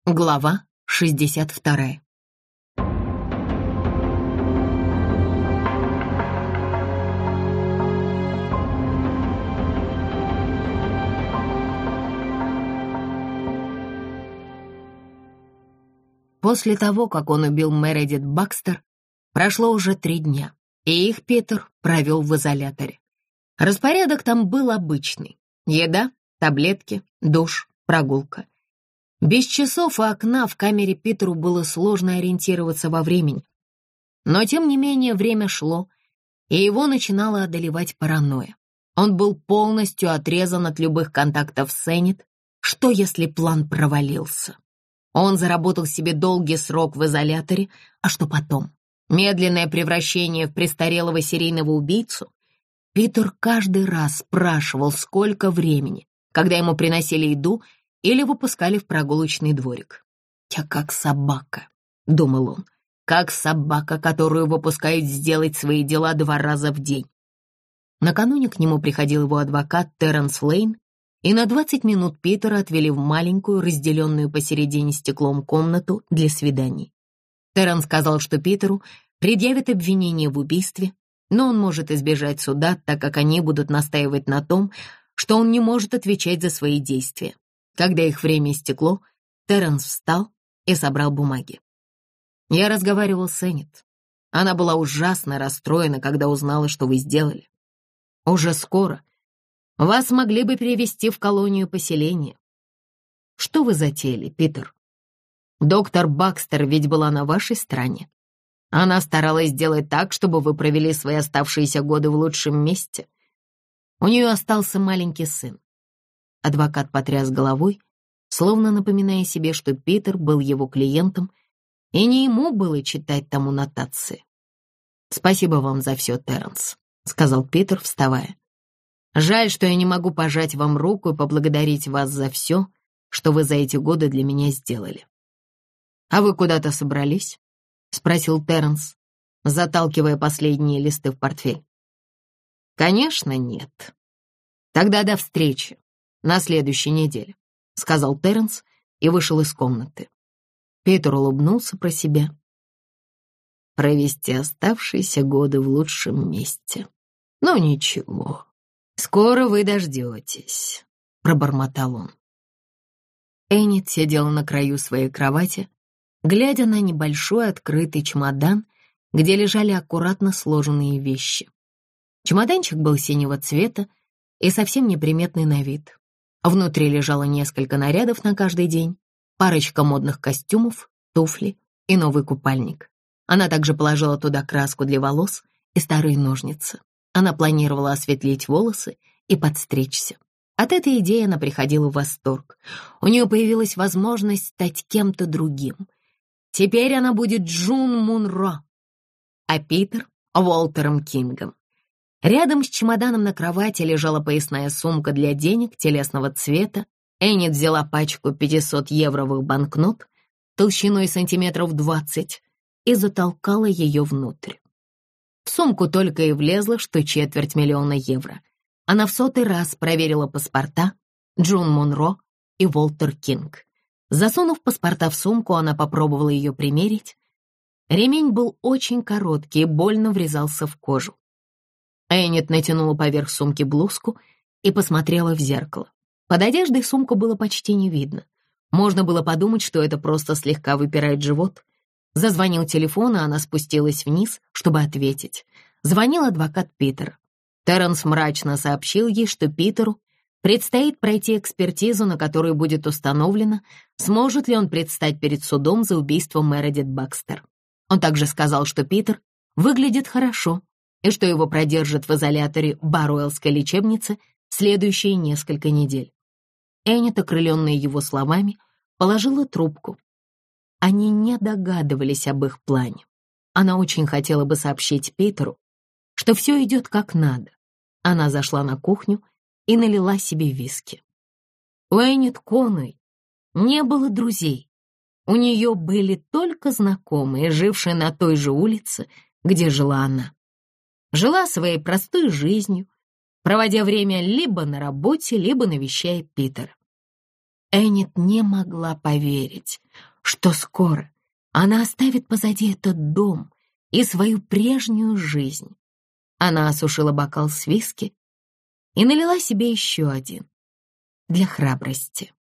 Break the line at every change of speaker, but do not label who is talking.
Глава 62. После того, как он убил Мередит Бакстер, прошло уже 3 дня, и их Питер провел в изоляторе. Распорядок там был обычный: еда, таблетки, душ, прогулка. Без часов и окна в камере Питеру было сложно ориентироваться во времени. Но, тем не менее, время шло, и его начинала одолевать паранойя. Он был полностью отрезан от любых контактов с Энит. Что, если план провалился? Он заработал себе долгий срок в изоляторе, а что потом? Медленное превращение в престарелого серийного убийцу? Питер каждый раз спрашивал, сколько времени, когда ему приносили еду или выпускали в прогулочный дворик. «Я как собака», — думал он, — «как собака, которую выпускают сделать свои дела 2 раза в день». Накануне к нему приходил его адвокат Терренс Лейн, и на 20 минут Питера отвели в маленькую, разделенную посередине стеклом комнату для свиданий. Терренс сказал, что Питеру предъявят обвинение в убийстве, но он может избежать суда, так как они будут настаивать на том, что он не может отвечать за свои действия. Когда их время истекло, Терренс встал и собрал бумаги. «Я разговаривал с Энит. Она была ужасно расстроена, когда узнала, что вы сделали. Уже скоро вас могли бы перевести в колонию поселения. Что вы затеяли, Питер? Доктор Бакстер ведь была на вашей стороне. Она старалась сделать так, чтобы вы провели свои оставшиеся годы в лучшем месте. У нее остался маленький сын». Адвокат потряс головой, словно напоминая себе, что Питер был его клиентом, и не ему было читать тому нотации. «Спасибо вам за все, Терренс», — сказал Питер, вставая. «Жаль, что я не могу пожать вам руку и поблагодарить вас за все, что вы за эти годы для меня сделали». «А вы куда-то собрались?» — спросил Терренс, заталкивая последние листы в портфель. «Конечно, нет. Тогда до встречи на следующей неделе», — сказал Терренс и вышел из комнаты. Питер улыбнулся про себя. «Провести оставшиеся годы в лучшем месте. Ну ничего, скоро вы дождетесь», — пробормотал он. Энит сидела на краю своей кровати, глядя на небольшой открытый чемодан, где лежали аккуратно сложенные вещи. Чемоданчик был синего цвета и совсем неприметный на вид. Внутри лежало несколько нарядов на каждый день, парочка модных костюмов, туфли и новый купальник. Она также положила туда краску для волос и старые ножницы. Она планировала осветлить волосы и подстричься. От этой идеи она приходила в восторг. У нее появилась возможность стать кем-то другим. Теперь она будет Джун Мунро, а Питер — Уолтером Кингом. Рядом с чемоданом на кровати лежала поясная сумка для денег телесного цвета. Энит взяла пачку 500-евровых банкнот толщиной сантиметров 20 и затолкала ее внутрь. В сумку только и влезло, что 250 000 евро. Она в 100-й раз проверила паспорта Джун Монро и Уолтер Кинг. Засунув паспорта в сумку, она попробовала ее примерить. Ремень был очень короткий и больно врезался в кожу. Энит натянула поверх сумки блузку и посмотрела в зеркало. Под одеждой сумку было почти не видно. Можно было подумать, что это просто слегка выпирает живот. Зазвонил телефон, и она спустилась вниз, чтобы ответить. Звонил адвокат Питера. Терренс мрачно сообщил ей, что Питеру предстоит пройти экспертизу, на которой будет установлено, сможет ли он предстать перед судом за убийство Мередит Бакстер. Он также сказал, что Питер выглядит хорошо, и что его продержат в изоляторе Баруэллской лечебницы следующие несколько недель. Энит, окрыленная его словами, положила трубку. Они не догадывались об их плане. Она очень хотела бы сообщить Питеру, что все идет как надо. Она зашла на кухню и налила себе виски. У Энит Конуэй не было друзей. У нее были только знакомые, жившие на той же улице, где жила она. Жила своей простой жизнью, проводя время либо на работе, либо навещая Питера. Энит не могла поверить, что скоро она оставит позади этот дом и свою прежнюю жизнь. Она осушила бокал с виски и налила себе еще один для храбрости.